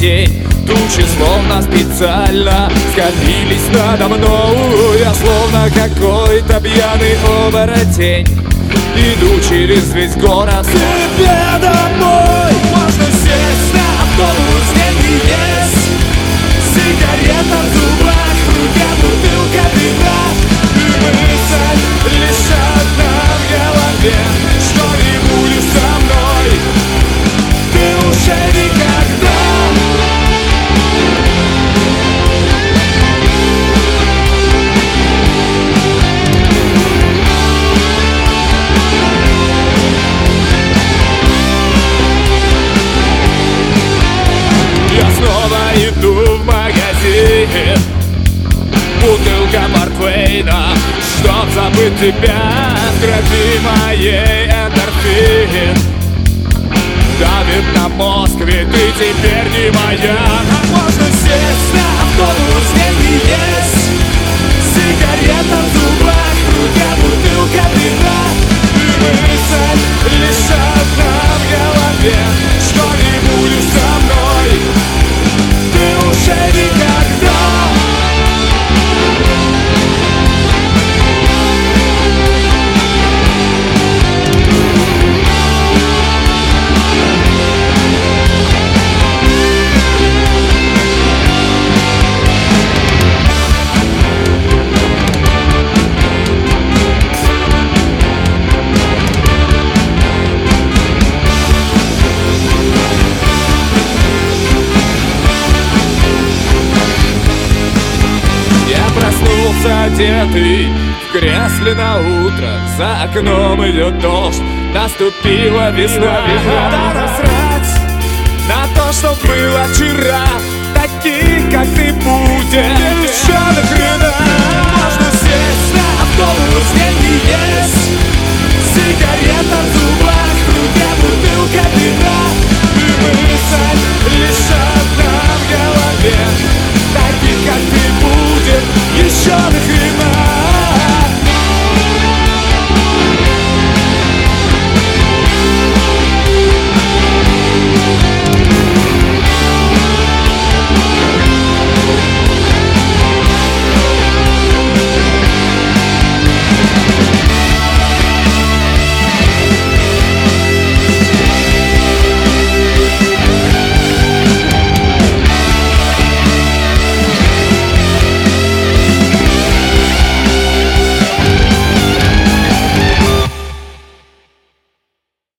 день. Тучи словно специально скатились надо мною. Я словно какой-то пьяный оборотень, иду через весь город к себе домой. Можно сесть на автобус, деньги есть, сигарета в зубах, в руке бутылка вина. И мысль лишь одна в голове: что не будешь со мной, ты уже никогда. Я снова иду в магазин, бутылка портвейна, чтоб забыть тебя. В крови моей эндорфин давит на мозг, ведь ты теперь не моя. А можно сесть на автобус, деньги есть, сигарета в зубах, в руке бутылка вина. И мысль лишь одна в голове: что не будешь со мной, ты уже никогда. Одетый в кресле на утро, за окном идет дождь, наступила весна. Да насрать на то, что было вчера.